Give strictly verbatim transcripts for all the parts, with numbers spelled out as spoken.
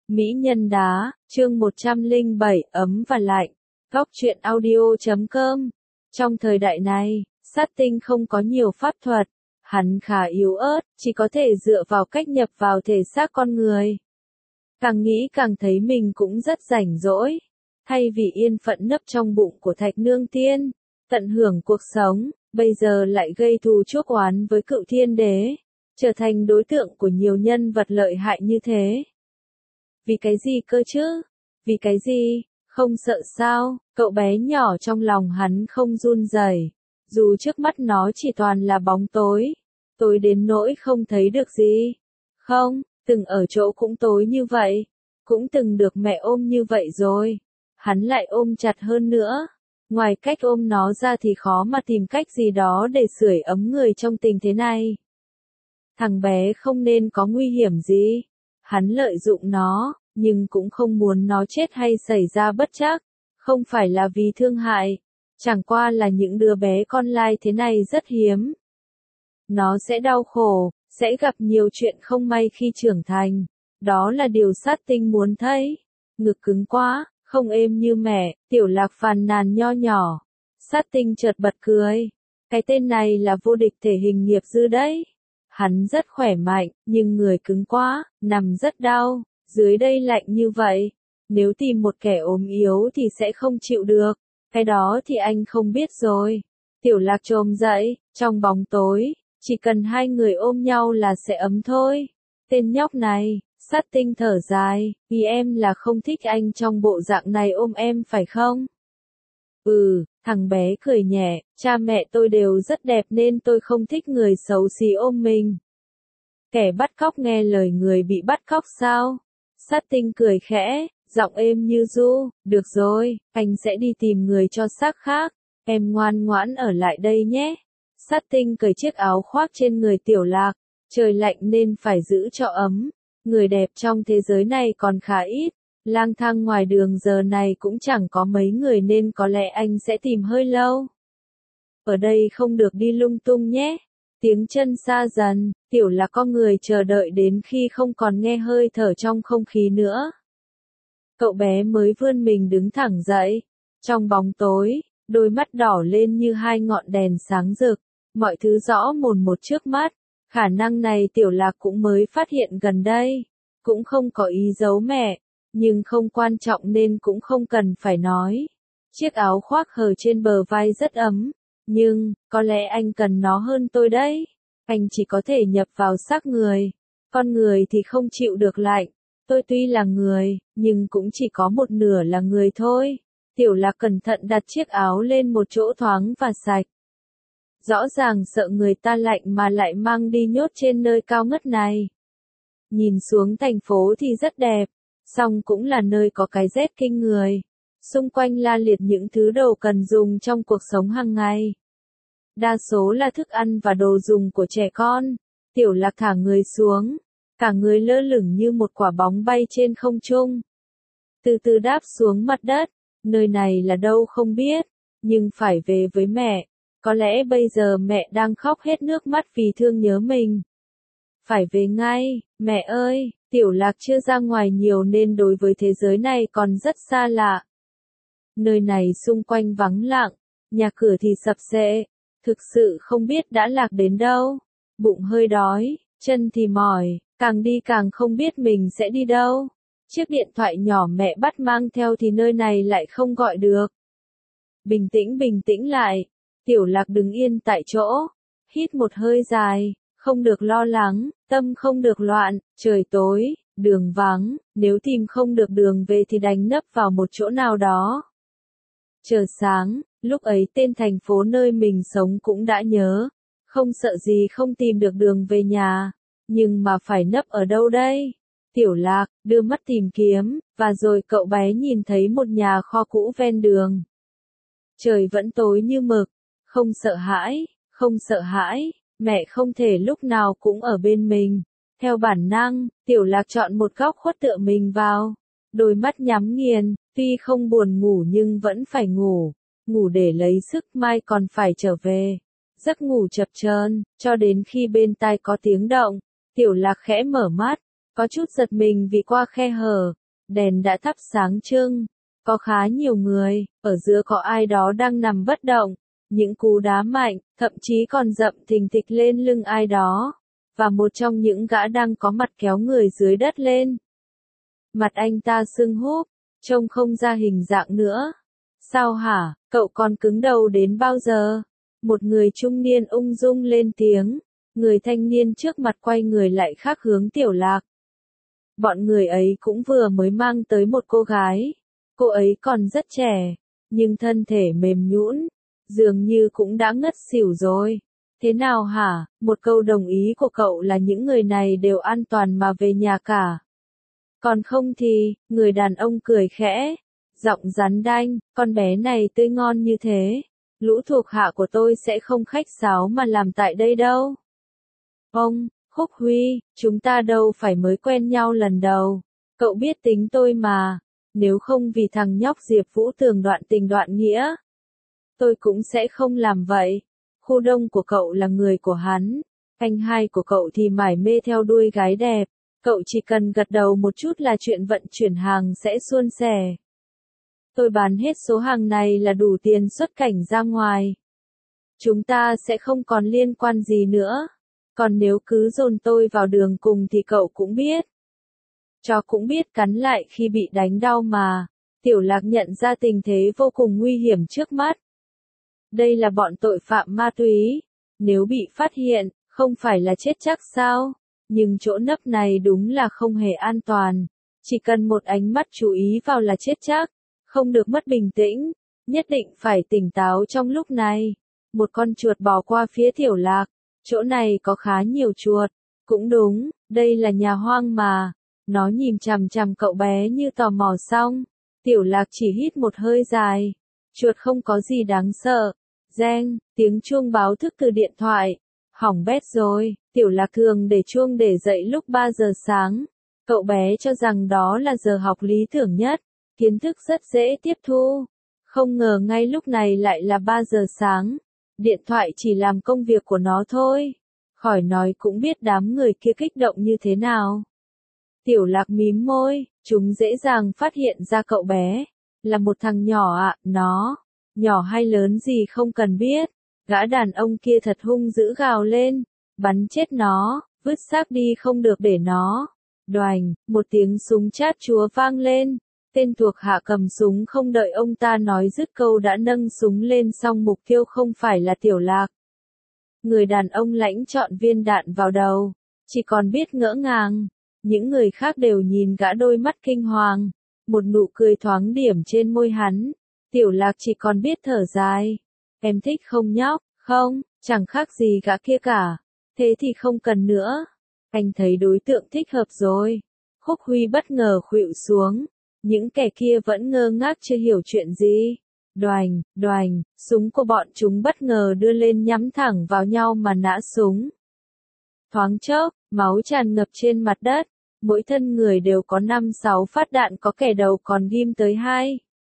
Mỹ nhân đá, chương một trăm lẻ bảy ấm và lạnh. Góc truyện audio chấm com. Trong thời đại này, sát tinh không có nhiều pháp thuật. Hắn khá yếu ớt, chỉ có thể dựa vào cách nhập vào thể xác con người. Càng nghĩ càng thấy mình cũng rất rảnh rỗi. Thay vì yên phận nấp trong bụng của Thạch Nương Tiên, tận hưởng cuộc sống, bây giờ lại gây thù chuốc oán với Cựu Thiên Đế, trở thành đối tượng của nhiều nhân vật lợi hại như thế. Vì cái gì cơ chứ? Vì cái gì? Không sợ sao? Cậu bé nhỏ trong lòng hắn không run rẩy, dù trước mắt nó chỉ toàn là bóng tối, tối đến nỗi không thấy được gì. Không, từng ở chỗ cũng tối như vậy, cũng từng được mẹ ôm như vậy rồi. Hắn lại ôm chặt hơn nữa. Ngoài cách ôm nó ra thì khó mà tìm cách gì đó để sưởi ấm người trong tình thế này. Thằng bé không nên có nguy hiểm gì. Hắn lợi dụng nó, nhưng cũng không muốn nó chết hay xảy ra bất trắc. Không phải là vì thương hại, chẳng qua là những đứa bé con lai thế này rất hiếm. Nó sẽ đau khổ, sẽ gặp nhiều chuyện không may khi trưởng thành. Đó là điều sát tinh muốn thấy. Ngực cứng quá, không êm như mẹ, Tiểu Lạc phàn nàn nho nhỏ. Sát tinh chợt bật cười. Cái tên này là vô địch thể hình nghiệp dư đấy. Hắn rất khỏe mạnh, nhưng người cứng quá, nằm rất đau. Dưới đây lạnh như vậy, nếu tìm một kẻ ốm yếu thì sẽ không chịu được. Cái đó thì anh không biết rồi. Tiểu Lạc chồm dậy, trong bóng tối, chỉ cần hai người ôm nhau là sẽ ấm thôi. Tên nhóc này, sát tinh thở dài, vì em là không thích anh trong bộ dạng này ôm em phải không? Ừ, thằng bé cười nhẹ, cha mẹ tôi đều rất đẹp nên tôi không thích người xấu xí ôm mình. Kẻ bắt cóc nghe lời người bị bắt cóc sao? Sát tinh cười khẽ, giọng êm như ru, được rồi, anh sẽ đi tìm người cho xác khác, em ngoan ngoãn ở lại đây nhé. Sát tinh cởi chiếc áo khoác trên người Tiểu Lạc, trời lạnh nên phải giữ cho ấm, người đẹp trong thế giới này còn khá ít, lang thang ngoài đường giờ này cũng chẳng có mấy người nên có lẽ anh sẽ tìm hơi lâu. Ở đây không được đi lung tung nhé. Tiếng chân xa dần, Tiểu Lạc con người chờ đợi đến khi không còn nghe hơi thở trong không khí nữa. Cậu bé mới vươn mình đứng thẳng dậy. Trong bóng tối, đôi mắt đỏ lên như hai ngọn đèn sáng rực. Mọi thứ rõ mồn một trước mắt. Khả năng này Tiểu Lạc cũng mới phát hiện gần đây. Cũng không có ý giấu mẹ. Nhưng không quan trọng nên cũng không cần phải nói. Chiếc áo khoác hở trên bờ vai rất ấm. Nhưng, có lẽ anh cần nó hơn tôi đấy. Anh chỉ có thể nhập vào xác người. Con người thì không chịu được lạnh. Tôi tuy là người, nhưng cũng chỉ có một nửa là người thôi. Tiểu Lạc cẩn thận đặt chiếc áo lên một chỗ thoáng và sạch. Rõ ràng sợ người ta lạnh mà lại mang đi nhốt trên nơi cao ngất này. Nhìn xuống thành phố thì rất đẹp, song cũng là nơi có cái rét kinh người. Xung quanh la liệt những thứ đồ cần dùng trong cuộc sống hàng ngày. Đa số là thức ăn và đồ dùng của trẻ con. Tiểu Lạc thả người xuống, cả người lơ lửng như một quả bóng bay trên không trung. Từ từ đáp xuống mặt đất, nơi này là đâu không biết, nhưng phải về với mẹ. Có lẽ bây giờ mẹ đang khóc hết nước mắt vì thương nhớ mình. Phải về ngay, mẹ ơi, Tiểu Lạc chưa ra ngoài nhiều nên đối với thế giới này còn rất xa lạ. Nơi này xung quanh vắng lặng, nhà cửa thì sập xệ, thực sự không biết đã lạc đến đâu. Bụng hơi đói, chân thì mỏi, càng đi càng không biết mình sẽ đi đâu. Chiếc điện thoại nhỏ mẹ bắt mang theo thì nơi này lại không gọi được. Bình tĩnh bình tĩnh lại, Tiểu Lạc đứng yên tại chỗ, hít một hơi dài, không được lo lắng, tâm không được loạn, trời tối, đường vắng, nếu tìm không được đường về thì đành nấp vào một chỗ nào đó. Chờ sáng, lúc ấy tên thành phố nơi mình sống cũng đã nhớ, không sợ gì không tìm được đường về nhà, nhưng mà phải nấp ở đâu đây? Tiểu Lạc đưa mắt tìm kiếm, và rồi cậu bé nhìn thấy một nhà kho cũ ven đường. Trời vẫn tối như mực, không sợ hãi, không sợ hãi, mẹ không thể lúc nào cũng ở bên mình. Theo bản năng, Tiểu Lạc chọn một góc khuất tựa mình vào, đôi mắt nhắm nghiền, tuy không buồn ngủ nhưng vẫn phải ngủ, ngủ để lấy sức mai còn phải trở về. Giấc ngủ chập chờn, cho đến khi bên tai có tiếng động, Tiểu Lạc khẽ mở mắt, có chút giật mình vì qua khe hở, đèn đã thắp sáng trưng. Có khá nhiều người, ở giữa có ai đó đang nằm bất động. Những cú đá mạnh, thậm chí còn dậm thình thịch lên lưng ai đó. Và một trong những gã đang có mặt kéo người dưới đất lên. Mặt anh ta sưng húp, trông không ra hình dạng nữa. Sao hả, cậu còn cứng đầu đến bao giờ? Một người trung niên ung dung lên tiếng. Người thanh niên trước mặt quay người lại khác hướng Tiểu Lạc. Bọn người ấy cũng vừa mới mang tới một cô gái. Cô ấy còn rất trẻ, nhưng thân thể mềm nhũn, dường như cũng đã ngất xỉu rồi. Thế nào hả? Một câu đồng ý của cậu là những người này đều an toàn mà về nhà cả. Còn không thì, người đàn ông cười khẽ, giọng rắn đanh, con bé này tươi ngon như thế. Lũ thuộc hạ của tôi sẽ không khách sáo mà làm tại đây đâu. Ông, Khúc Huy, chúng ta đâu phải mới quen nhau lần đầu. Cậu biết tính tôi mà. Nếu không vì thằng nhóc Diệp Vũ Tường đoạn tình đoạn nghĩa, tôi cũng sẽ không làm vậy. Khu đông của cậu là người của hắn. Anh hai của cậu thì mải mê theo đuôi gái đẹp. Cậu chỉ cần gật đầu một chút là chuyện vận chuyển hàng sẽ suôn sẻ. Tôi bán hết số hàng này là đủ tiền xuất cảnh ra ngoài. Chúng ta sẽ không còn liên quan gì nữa. Còn nếu cứ dồn tôi vào đường cùng thì cậu cũng biết. Chó cũng biết cắn lại khi bị đánh đau mà. Tiểu Lạc nhận ra tình thế vô cùng nguy hiểm trước mắt. Đây là bọn tội phạm ma túy. Nếu bị phát hiện, không phải là chết chắc sao? Nhưng chỗ nấp này đúng là không hề an toàn. Chỉ cần một ánh mắt chú ý vào là chết chắc. Không được mất bình tĩnh. Nhất định phải tỉnh táo trong lúc này. Một con chuột bò qua phía Tiểu Lạc. Chỗ này có khá nhiều chuột. Cũng đúng, đây là nhà hoang mà. Nó nhìn chằm chằm cậu bé như tò mò xong. Tiểu Lạc chỉ hít một hơi dài. Chuột không có gì đáng sợ. Reng, tiếng chuông báo thức từ điện thoại. Hỏng bét rồi, Tiểu Lạc thường để chuông để dậy lúc ba giờ sáng. Cậu bé cho rằng đó là giờ học lý tưởng nhất. Kiến thức rất dễ tiếp thu. Không ngờ ngay lúc này lại là ba giờ sáng. Điện thoại chỉ làm công việc của nó thôi. Khỏi nói cũng biết đám người kia kích động như thế nào. Tiểu Lạc mím môi, chúng dễ dàng phát hiện ra cậu bé. Là một thằng nhỏ ạ, à, nó. Nhỏ hay lớn gì không cần biết. Gã đàn ông kia thật hung dữ gào lên. Bắn chết nó, vứt xác đi không được để nó. Đoành, một tiếng súng chát chúa vang lên. Tên thuộc hạ cầm súng không đợi ông ta nói dứt câu đã nâng súng lên xong mục tiêu không phải là Tiểu Lạc. Người đàn ông lãnh chọn viên đạn vào đầu. Chỉ còn biết ngỡ ngàng. Những người khác đều nhìn gã đôi mắt kinh hoàng. Một nụ cười thoáng điểm trên môi hắn. Tiểu Lạc chỉ còn biết thở dài. Em thích không nhóc? Không, chẳng khác gì gã kia cả. Thế thì không cần nữa. Anh thấy đối tượng thích hợp rồi. Khúc Huy bất ngờ khuỵu xuống. Những kẻ kia vẫn ngơ ngác chưa hiểu chuyện gì. Đoành, đoành, súng của bọn chúng bất ngờ đưa lên nhắm thẳng vào nhau mà nã súng. Thoáng chốc, máu tràn ngập trên mặt đất. Mỗi thân người đều có năm sáu phát đạn, có kẻ đầu còn ghim tới hai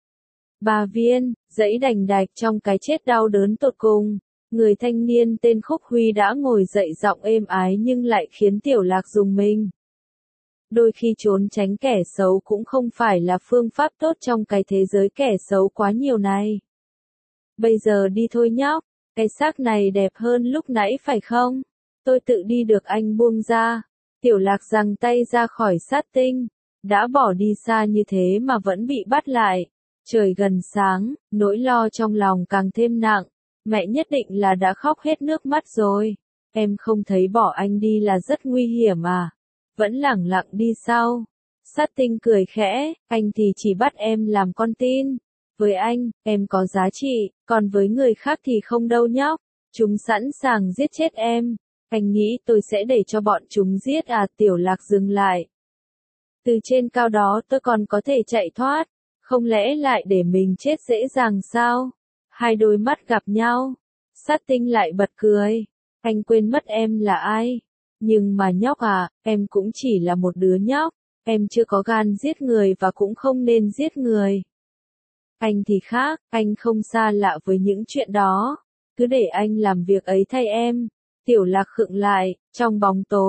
ba viên, dẫy đành đạch trong cái chết đau đớn tột cùng. Người thanh niên tên Khúc Huy đã ngồi dậy giọng êm ái nhưng lại khiến Tiểu Lạc rùng mình. Đôi khi trốn tránh kẻ xấu cũng không phải là phương pháp tốt trong cái thế giới kẻ xấu quá nhiều này. Bây giờ đi thôi nhóc, cái xác này đẹp hơn lúc nãy phải không? Tôi tự đi được, anh buông ra. Tiểu Lạc giằng tay ra khỏi sát tinh. Đã bỏ đi xa như thế mà vẫn bị bắt lại. Trời gần sáng, nỗi lo trong lòng càng thêm nặng. Mẹ nhất định là đã khóc hết nước mắt rồi. Em không thấy bỏ anh đi là rất nguy hiểm à? Vẫn lẳng lặng đi sau. Sát tinh cười khẽ, anh thì chỉ bắt em làm con tin. Với anh, em có giá trị, còn với người khác thì không đâu nhóc. Chúng sẵn sàng giết chết em. Anh nghĩ tôi sẽ để cho bọn chúng giết à? Tiểu Lạc dừng lại. Từ trên cao đó tôi còn có thể chạy thoát. Không lẽ lại để mình chết dễ dàng sao? Hai đôi mắt gặp nhau. Sát tinh lại bật cười. Anh quên mất em là ai. Nhưng mà nhóc à, em cũng chỉ là một đứa nhóc. Em chưa có gan giết người và cũng không nên giết người. Anh thì khác, anh không xa lạ với những chuyện đó. Cứ để anh làm việc ấy thay em. Tiểu Lạc khựng lại, trong bóng tối,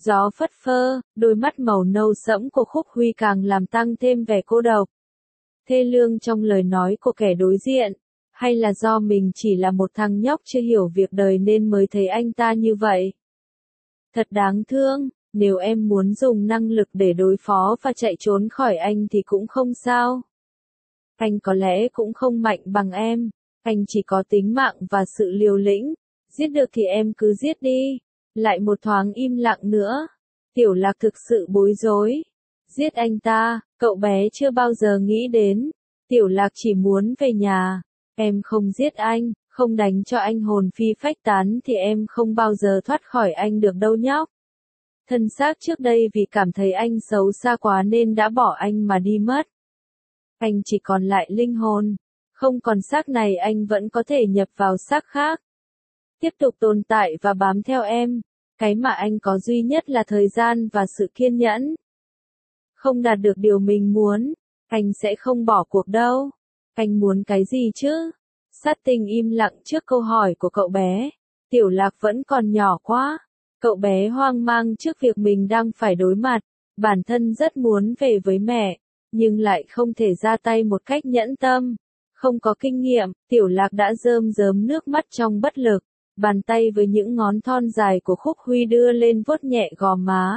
Gió phất phơ, đôi mắt màu nâu sẫm của Khúc Huy càng làm tăng thêm vẻ cô độc. Thê lương trong lời nói của kẻ đối diện, hay là do mình chỉ là một thằng nhóc chưa hiểu việc đời nên mới thấy anh ta như vậy? Thật đáng thương, nếu em muốn dùng năng lực để đối phó và chạy trốn khỏi anh thì cũng không sao. Anh có lẽ cũng không mạnh bằng em, anh chỉ có tính mạng và sự liều lĩnh, giết được thì em cứ giết đi. Lại một thoáng im lặng nữa. Tiểu Lạc thực sự bối rối. Giết anh ta, cậu bé chưa bao giờ nghĩ đến. Tiểu Lạc chỉ muốn về nhà. Em không giết anh, không đánh cho anh hồn phi phách tán thì em không bao giờ thoát khỏi anh được đâu nhóc. Thân xác trước đây vì cảm thấy anh xấu xa quá nên đã bỏ anh mà đi mất. Anh chỉ còn lại linh hồn. Không còn xác này anh vẫn có thể nhập vào xác khác. Tiếp tục tồn tại và bám theo em. Cái mà anh có duy nhất là thời gian và sự kiên nhẫn. Không đạt được điều mình muốn, anh sẽ không bỏ cuộc đâu. Anh muốn cái gì chứ? Sát Tinh im lặng trước câu hỏi của cậu bé. Tiểu Lạc vẫn còn nhỏ quá. Cậu bé hoang mang trước việc mình đang phải đối mặt. Bản thân rất muốn về với mẹ, nhưng lại không thể ra tay một cách nhẫn tâm. Không có kinh nghiệm, Tiểu Lạc đã rơm rớm nước mắt trong bất lực. Bàn tay với những ngón thon dài của Khúc Huy đưa lên vuốt nhẹ gò má.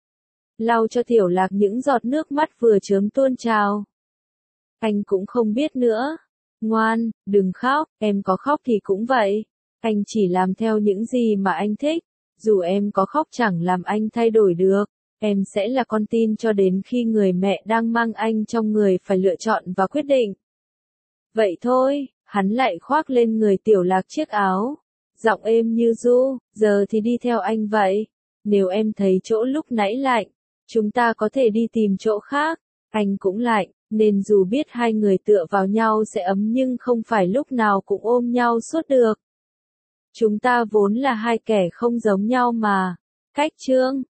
Lau cho Tiểu Lạc những giọt nước mắt vừa chớm tuôn trào. Anh cũng không biết nữa. Ngoan, đừng khóc, em có khóc thì cũng vậy. Anh chỉ làm theo những gì mà anh thích. Dù em có khóc chẳng làm anh thay đổi được. Em sẽ là con tin cho đến khi người mẹ đang mang anh trong người phải lựa chọn và quyết định. Vậy thôi, hắn lại khoác lên người Tiểu Lạc chiếc áo. Giọng êm như ru, giờ thì đi theo anh vậy. Nếu em thấy chỗ lúc nãy lạnh, chúng ta có thể đi tìm chỗ khác. Anh cũng lạnh, nên dù biết hai người tựa vào nhau sẽ ấm nhưng không phải lúc nào cũng ôm nhau suốt được. Chúng ta vốn là hai kẻ không giống nhau mà. Cách chương